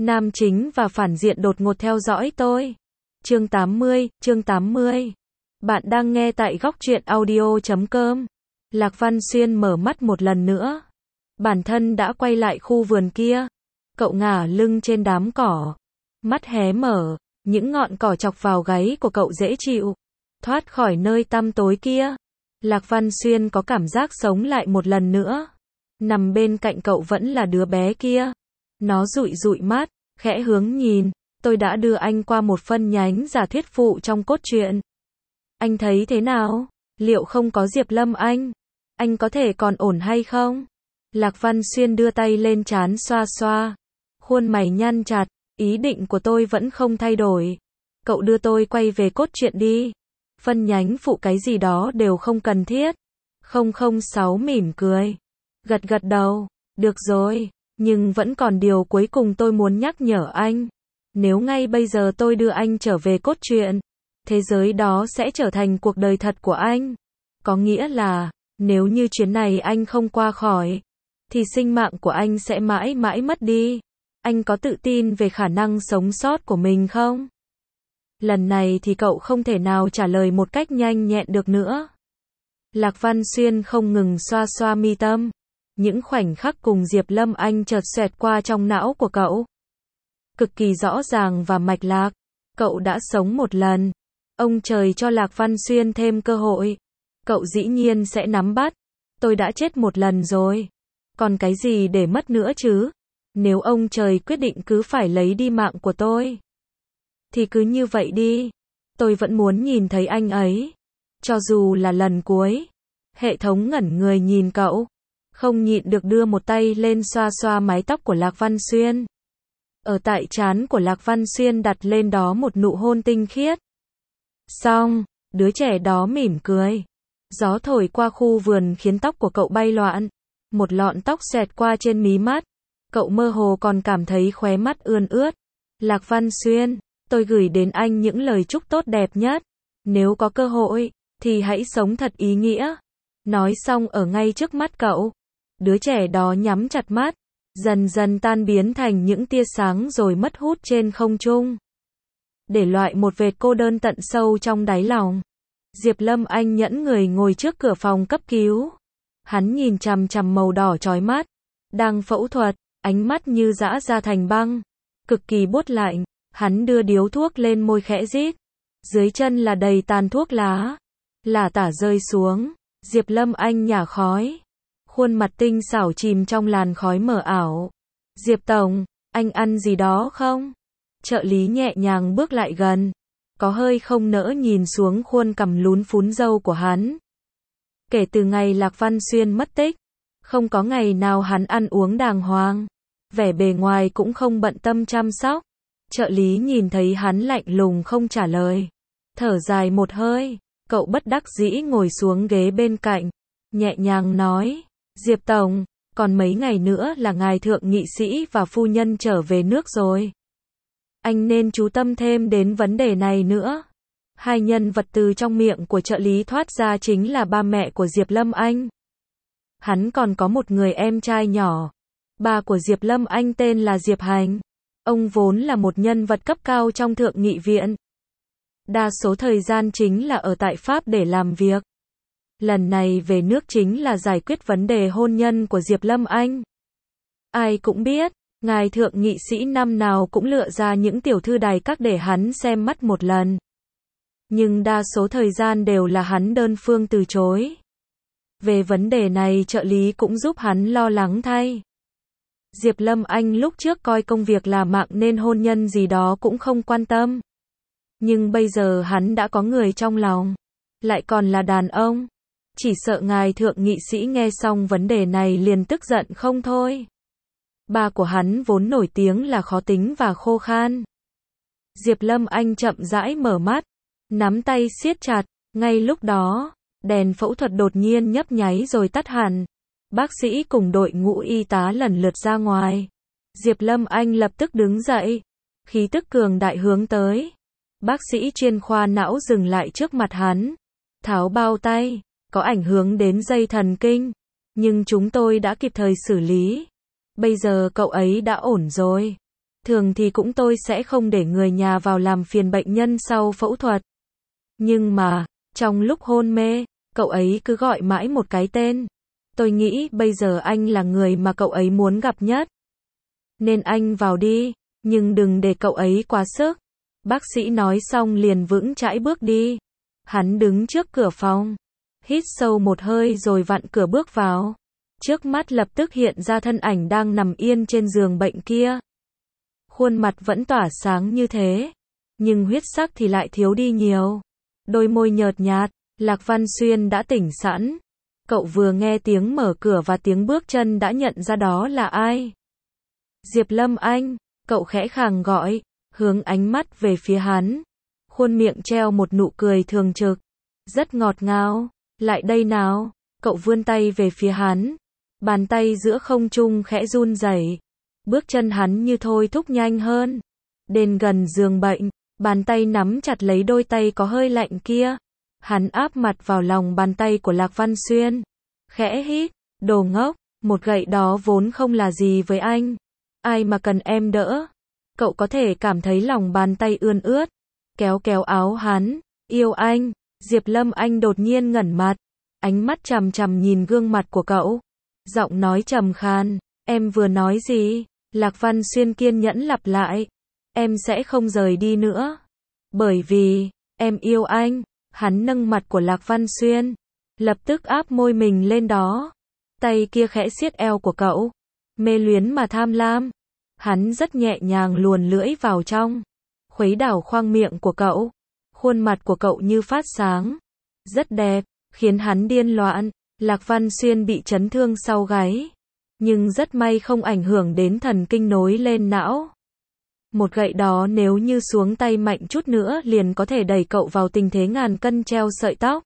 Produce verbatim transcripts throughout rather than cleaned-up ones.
Nam chính và phản diện đột ngột theo dõi tôi. Chương tám mươi, chương tám mươi. Bạn đang nghe tại góc truyện audio chấm com. Lạc Văn Xuyên mở mắt một lần nữa. Bản thân đã quay lại khu vườn kia. Cậu ngả lưng trên đám cỏ. Mắt hé mở, những ngọn cỏ chọc vào gáy của cậu dễ chịu. Thoát khỏi nơi tăm tối kia. Lạc Văn Xuyên có cảm giác sống lại một lần nữa. Nằm bên cạnh cậu vẫn là đứa bé kia. Nó dụi dụi mắt, khẽ hướng nhìn. Tôi đã đưa anh qua một phân nhánh giả thuyết phụ trong cốt truyện. Anh thấy thế nào? Liệu không có Diệp Lâm Anh? Anh có thể còn ổn hay không? Lạc Văn Xuyên đưa tay lên trán xoa xoa. Khuôn mày nhăn chặt, ý định của tôi vẫn không thay đổi. Cậu đưa tôi quay về cốt truyện đi. Phân nhánh phụ cái gì đó đều không cần thiết. không không sáu mỉm cười. Gật gật đầu. Được rồi, nhưng vẫn còn điều cuối cùng tôi muốn nhắc nhở anh. Nếu ngay bây giờ tôi đưa anh trở về cốt truyện, thế giới đó sẽ trở thành cuộc đời thật của anh. Có nghĩa là, nếu như chuyến này anh không qua khỏi, thì sinh mạng của anh sẽ mãi mãi mất đi. Anh có tự tin về khả năng sống sót của mình không? Lần này thì cậu không thể nào trả lời một cách nhanh nhẹn được nữa. Lạc Văn Xuyên không ngừng xoa xoa mi tâm. Những khoảnh khắc cùng Diệp Lâm Anh chợt xoẹt qua trong não của cậu. Cực kỳ rõ ràng và mạch lạc. Cậu đã sống một lần. Ông trời cho Lạc Văn Xuyên thêm cơ hội. Cậu dĩ nhiên sẽ nắm bắt. Tôi đã chết một lần rồi. Còn cái gì để mất nữa chứ? Nếu ông trời quyết định cứ phải lấy đi mạng của tôi, thì cứ như vậy đi. Tôi vẫn muốn nhìn thấy anh ấy. Cho dù là lần cuối. Hệ thống ngẩn người nhìn cậu. Không nhịn được đưa một tay lên xoa xoa mái tóc của Lạc Văn Xuyên. Ở tại trán của Lạc Văn Xuyên đặt lên đó một nụ hôn tinh khiết. Xong, đứa trẻ đó mỉm cười. Gió thổi qua khu vườn khiến tóc của cậu bay loạn. Một lọn tóc xẹt qua trên mí mắt. Cậu mơ hồ còn cảm thấy khóe mắt ươn ướt. Lạc Văn Xuyên, tôi gửi đến anh những lời chúc tốt đẹp nhất. Nếu có cơ hội, thì hãy sống thật ý nghĩa. Nói xong ở ngay trước mắt cậu. Đứa trẻ đó nhắm chặt mắt, dần dần tan biến thành những tia sáng rồi mất hút trên không trung. Để loại một vệt cô đơn tận sâu trong đáy lòng. Diệp Lâm Anh nhẫn người ngồi trước cửa phòng cấp cứu. Hắn nhìn chằm chằm màu đỏ chói mắt. Đang phẫu thuật, ánh mắt như giã ra thành băng. Cực kỳ buốt lạnh, hắn đưa điếu thuốc lên môi khẽ rít. Dưới chân là đầy tàn thuốc lá. Lả tả rơi xuống, Diệp Lâm Anh nhả khói. Khuôn mặt tinh xảo chìm trong làn khói mờ ảo. Diệp Tổng, anh ăn gì đó không? Trợ lý nhẹ nhàng bước lại gần. Có hơi không nỡ nhìn xuống khuôn cằm lún phún râu của hắn. Kể từ ngày Lạc Văn Xuyên mất tích, không có ngày nào hắn ăn uống đàng hoàng. Vẻ bề ngoài cũng không bận tâm chăm sóc. Trợ lý nhìn thấy hắn lạnh lùng không trả lời. Thở dài một hơi, cậu bất đắc dĩ ngồi xuống ghế bên cạnh. Nhẹ nhàng nói. Diệp Tổng, còn mấy ngày nữa là ngài thượng nghị sĩ và phu nhân trở về nước rồi. Anh nên chú tâm thêm đến vấn đề này nữa. Hai nhân vật từ trong miệng của trợ lý thoát ra chính là ba mẹ của Diệp Lâm Anh. Hắn còn có một người em trai nhỏ. Ba của Diệp Lâm Anh tên là Diệp Hành. Ông vốn là một nhân vật cấp cao trong thượng nghị viện. Đa số thời gian chính là ở tại Pháp để làm việc. Lần này về nước chính là giải quyết vấn đề hôn nhân của Diệp Lâm Anh. Ai cũng biết, ngài thượng nghị sĩ năm nào cũng lựa ra những tiểu thư đài các để hắn xem mắt một lần. Nhưng đa số thời gian đều là hắn đơn phương từ chối. Về vấn đề này trợ lý cũng giúp hắn lo lắng thay. Diệp Lâm Anh lúc trước coi công việc là mạng nên hôn nhân gì đó cũng không quan tâm. Nhưng bây giờ hắn đã có người trong lòng. Lại còn là đàn ông. Chỉ sợ ngài thượng nghị sĩ nghe xong vấn đề này liền tức giận không thôi. Ba của hắn vốn nổi tiếng là khó tính và khô khan. Diệp Lâm Anh chậm rãi mở mắt, nắm tay siết chặt. Ngay lúc đó, đèn phẫu thuật đột nhiên nhấp nháy rồi tắt hẳn. Bác sĩ cùng đội ngũ y tá lần lượt ra ngoài. Diệp Lâm Anh lập tức đứng dậy. Khí tức cường đại hướng tới. Bác sĩ chuyên khoa não dừng lại trước mặt hắn. Tháo bao tay. Có ảnh hưởng đến dây thần kinh. Nhưng chúng tôi đã kịp thời xử lý. Bây giờ cậu ấy đã ổn rồi. Thường thì cũng tôi sẽ không để người nhà vào làm phiền bệnh nhân sau phẫu thuật. Nhưng mà, trong lúc hôn mê, cậu ấy cứ gọi mãi một cái tên. Tôi nghĩ bây giờ anh là người mà cậu ấy muốn gặp nhất. Nên anh vào đi, nhưng đừng để cậu ấy quá sức. Bác sĩ nói xong liền vững chãi bước đi. Hắn đứng trước cửa phòng, hít sâu một hơi rồi vặn cửa bước vào. Trước mắt lập tức hiện ra thân ảnh đang nằm yên trên giường bệnh kia. Khuôn mặt vẫn tỏa sáng như thế, nhưng huyết sắc thì lại thiếu đi nhiều. Đôi môi nhợt nhạt, Lạc Văn Xuyên đã tỉnh sẵn. Cậu vừa nghe tiếng mở cửa và tiếng bước chân đã nhận ra đó là ai. Diệp Lâm Anh, cậu khẽ khàng gọi, hướng ánh mắt về phía hắn. Khuôn miệng treo một nụ cười thường trực, rất ngọt ngào. Lại đây nào, cậu vươn tay về phía hắn. Bàn tay giữa không trung khẽ run rẩy. Bước chân hắn như thôi thúc nhanh hơn. Đến gần giường bệnh, bàn tay nắm chặt lấy đôi tay có hơi lạnh kia. Hắn áp mặt vào lòng bàn tay của Lạc Văn Xuyên. Khẽ hít, đồ ngốc, một gậy đó vốn không là gì với anh. Ai mà cần em đỡ. Cậu có thể cảm thấy lòng bàn tay ươn ướt. Kéo kéo áo hắn, yêu anh. Diệp Lâm Anh đột nhiên ngẩn mặt. Ánh mắt chằm chằm nhìn gương mặt của cậu. Giọng nói trầm khan, em vừa nói gì? Lạc Văn Xuyên kiên nhẫn lặp lại. Em sẽ không rời đi nữa. Bởi vì, em yêu anh. Hắn nâng mặt của Lạc Văn Xuyên. Lập tức áp môi mình lên đó. Tay kia khẽ siết eo của cậu. Mê luyến mà tham lam. Hắn rất nhẹ nhàng luồn lưỡi vào trong. Khuấy đảo khoang miệng của cậu. Khuôn mặt của cậu như phát sáng. Rất đẹp, khiến hắn điên loạn. Lạc Văn Xuyên bị chấn thương sau gáy. Nhưng rất may không ảnh hưởng đến thần kinh nối lên não. Một gậy đó nếu như xuống tay mạnh chút nữa liền có thể đẩy cậu vào tình thế ngàn cân treo sợi tóc.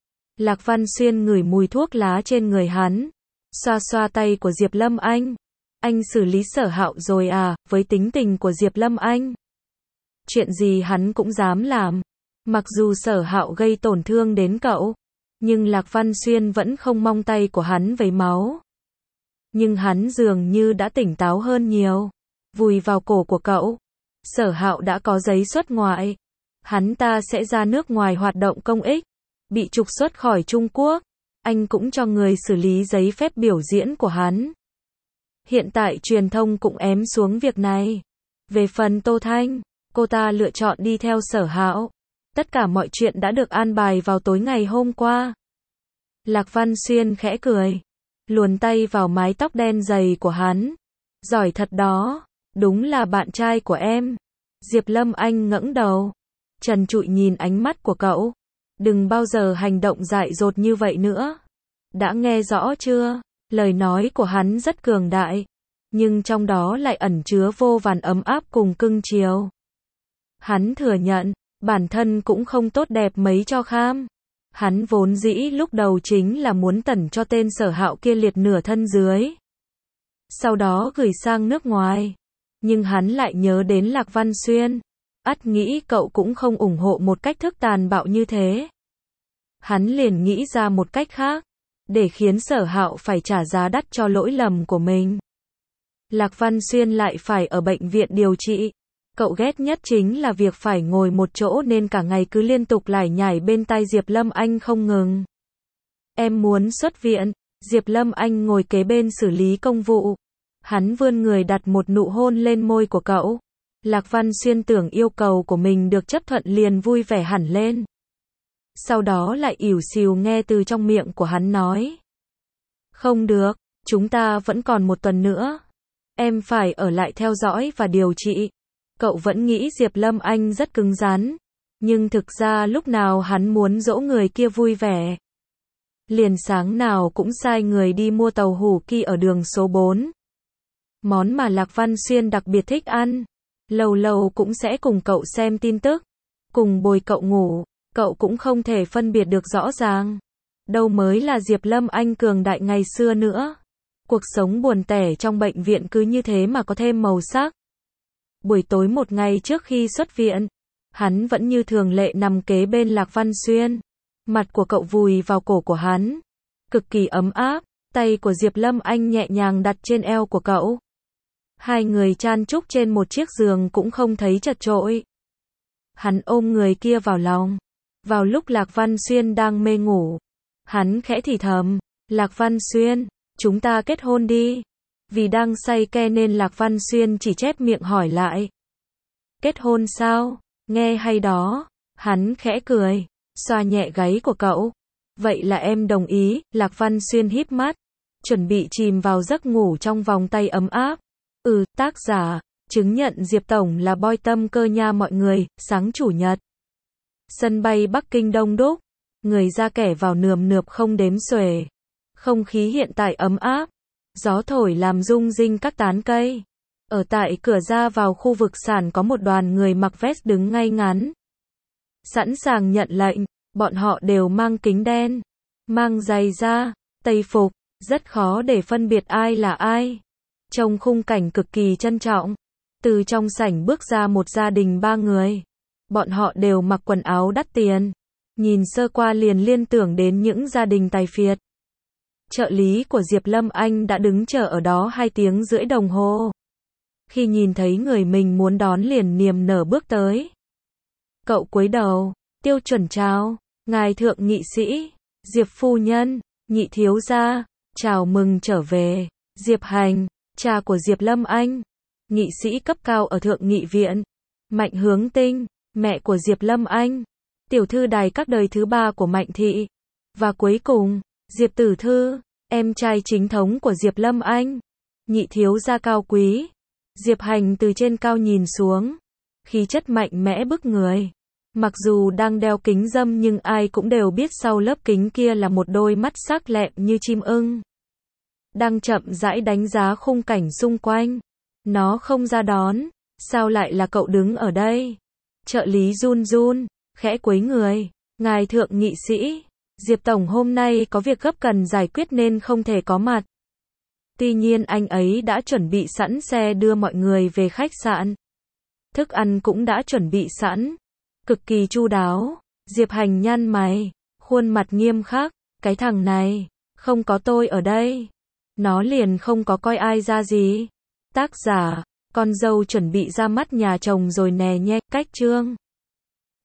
Lạc Văn Xuyên ngửi mùi thuốc lá trên người hắn. Xoa xoa tay của Diệp Lâm Anh. Anh xử lý Sở Hạo rồi à, với tính tình của Diệp Lâm Anh. Chuyện gì hắn cũng dám làm. Mặc dù Sở Hạo gây tổn thương đến cậu. Nhưng Lạc Văn Xuyên vẫn không mong tay của hắn vấy máu. Nhưng hắn dường như đã tỉnh táo hơn nhiều. Vùi vào cổ của cậu. Sở Hạo đã có giấy xuất ngoại. Hắn ta sẽ ra nước ngoài hoạt động công ích. Bị trục xuất khỏi Trung Quốc. Anh cũng cho người xử lý giấy phép biểu diễn của hắn. Hiện tại truyền thông cũng ém xuống việc này. Về phần Tô Thanh, cô ta lựa chọn đi theo Sở Hạo. Tất cả mọi chuyện đã được an bài vào tối ngày hôm qua. Lạc Văn Xuyên khẽ cười. Luồn tay vào mái tóc đen dày của hắn. Giỏi thật đó. Đúng là bạn trai của em. Diệp Lâm Anh ngẩng đầu. Trần trụi nhìn ánh mắt của cậu. Đừng bao giờ hành động dại dột như vậy nữa. Đã nghe rõ chưa? Lời nói của hắn rất cường đại. Nhưng trong đó lại ẩn chứa vô vàn ấm áp cùng cưng chiều. Hắn thừa nhận. Bản thân cũng không tốt đẹp mấy cho kham. Hắn vốn dĩ lúc đầu chính là muốn tẩn cho tên Sở Hạo kia liệt nửa thân dưới. Sau đó gửi sang nước ngoài. Nhưng hắn lại nhớ đến Lạc Văn Xuyên. Ắt nghĩ cậu cũng không ủng hộ một cách thức tàn bạo như thế. Hắn liền nghĩ ra một cách khác. Để khiến Sở Hạo phải trả giá đắt cho lỗi lầm của mình. Lạc Văn Xuyên lại phải ở bệnh viện điều trị. Cậu ghét nhất chính là việc phải ngồi một chỗ nên cả ngày cứ liên tục lải nhải bên tai Diệp Lâm Anh không ngừng. Em muốn xuất viện. Diệp Lâm Anh ngồi kế bên xử lý công vụ. Hắn vươn người đặt một nụ hôn lên môi của cậu. Lạc Văn Xuyên tưởng yêu cầu của mình được chấp thuận liền vui vẻ hẳn lên. Sau đó lại ỉu xìu nghe từ trong miệng của hắn nói. Không được, chúng ta vẫn còn một tuần nữa. Em phải ở lại theo dõi và điều trị. Cậu vẫn nghĩ Diệp Lâm Anh rất cứng rắn. Nhưng thực ra lúc nào hắn muốn dỗ người kia vui vẻ. Liền sáng nào cũng sai người đi mua tàu hủ ki ở đường số bốn. Món mà Lạc Văn Xuyên đặc biệt thích ăn. Lâu lâu cũng sẽ cùng cậu xem tin tức. Cùng bồi cậu ngủ. Cậu cũng không thể phân biệt được rõ ràng. Đâu mới là Diệp Lâm Anh cường đại ngày xưa nữa. Cuộc sống buồn tẻ trong bệnh viện cứ như thế mà có thêm màu sắc. Buổi tối một ngày trước khi xuất viện, hắn vẫn như thường lệ nằm kế bên Lạc Văn Xuyên. Mặt của cậu vùi vào cổ của hắn. Cực kỳ ấm áp, tay của Diệp Lâm Anh nhẹ nhàng đặt trên eo của cậu. Hai người chan chúc trên một chiếc giường cũng không thấy chật chội. Hắn ôm người kia vào lòng. Vào lúc Lạc Văn Xuyên đang mê ngủ, hắn khẽ thì thầm, Lạc Văn Xuyên, chúng ta kết hôn đi. Vì đang say ke nên Lạc Văn Xuyên chỉ chép miệng hỏi lại. Kết hôn sao? Nghe hay đó. Hắn khẽ cười, xoa nhẹ gáy của cậu. Vậy là em đồng ý. Lạc Văn Xuyên híp mắt, chuẩn bị chìm vào giấc ngủ trong vòng tay ấm áp. Ừ, tác giả, chứng nhận Diệp Tổng là boy tâm cơ nha mọi người. Sáng chủ nhật, sân bay Bắc Kinh đông đúc, người ra kẻ vào nườm nượp không đếm xuể. Không khí hiện tại ấm áp, gió thổi làm rung rinh các tán cây. Ở tại cửa ra vào khu vực sản có một đoàn người mặc vest đứng ngay ngắn, sẵn sàng nhận lệnh. Bọn họ đều mang kính đen, mang giày da, tây phục, rất khó để phân biệt ai là ai. Trông khung cảnh cực kỳ trân trọng. Từ trong sảnh bước ra một gia đình ba người. Bọn họ đều mặc quần áo đắt tiền. Nhìn sơ qua liền liên tưởng đến những gia đình tài phiệt. Trợ lý của Diệp Lâm Anh đã đứng chờ ở đó hai tiếng rưỡi đồng hồ. Khi nhìn thấy người mình muốn đón liền niềm nở bước tới. Cậu cúi đầu, tiêu chuẩn chào, ngài thượng nghị sĩ, Diệp phu nhân, nhị thiếu gia, chào mừng trở về, Diệp Hành, cha của Diệp Lâm Anh, nghị sĩ cấp cao ở thượng nghị viện, Mạnh Hướng Tinh, mẹ của Diệp Lâm Anh, tiểu thư đài các đời thứ ba của Mạnh Thị, và cuối cùng, Diệp Tử Thư, em trai chính thống của Diệp Lâm Anh, nhị thiếu gia cao quý. Diệp Hành từ trên cao nhìn xuống, khí chất mạnh mẽ bức người. Mặc dù đang đeo kính râm nhưng ai cũng đều biết sau lớp kính kia là một đôi mắt sắc lẹm như chim ưng. Đang chậm rãi đánh giá khung cảnh xung quanh. Nó không ra đón, sao lại là cậu đứng ở đây? Trợ lý run run, khẽ quấy người. Ngài thượng nghị sĩ, Diệp Tổng hôm nay có việc gấp cần giải quyết nên không thể có mặt. Tuy nhiên anh ấy đã chuẩn bị sẵn xe đưa mọi người về khách sạn. Thức ăn cũng đã chuẩn bị sẵn, cực kỳ chu đáo. Diệp Hành nhăn mày, khuôn mặt nghiêm khắc, cái thằng này, không có tôi ở đây, nó liền không có coi ai ra gì. Tác giả, con dâu chuẩn bị ra mắt nhà chồng rồi nè nhé, cách chương.